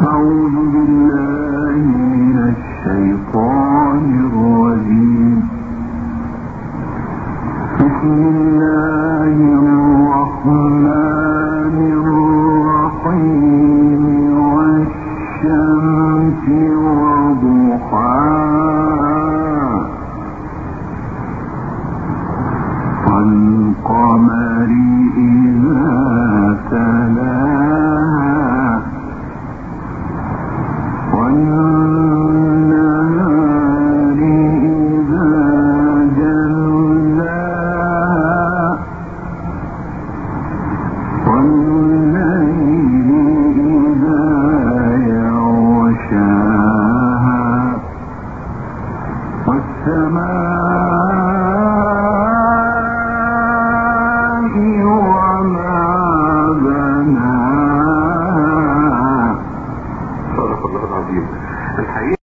أعوذ بالله من الشيطان الرجيم. بسم الله الرحمن الرحيم. والشمس وضحاها والقمر إذا تلاها والنهار إذا جلاها والليل إذا يغشاها والسماء وما بناها. صدق الله العظيم. الحقيقة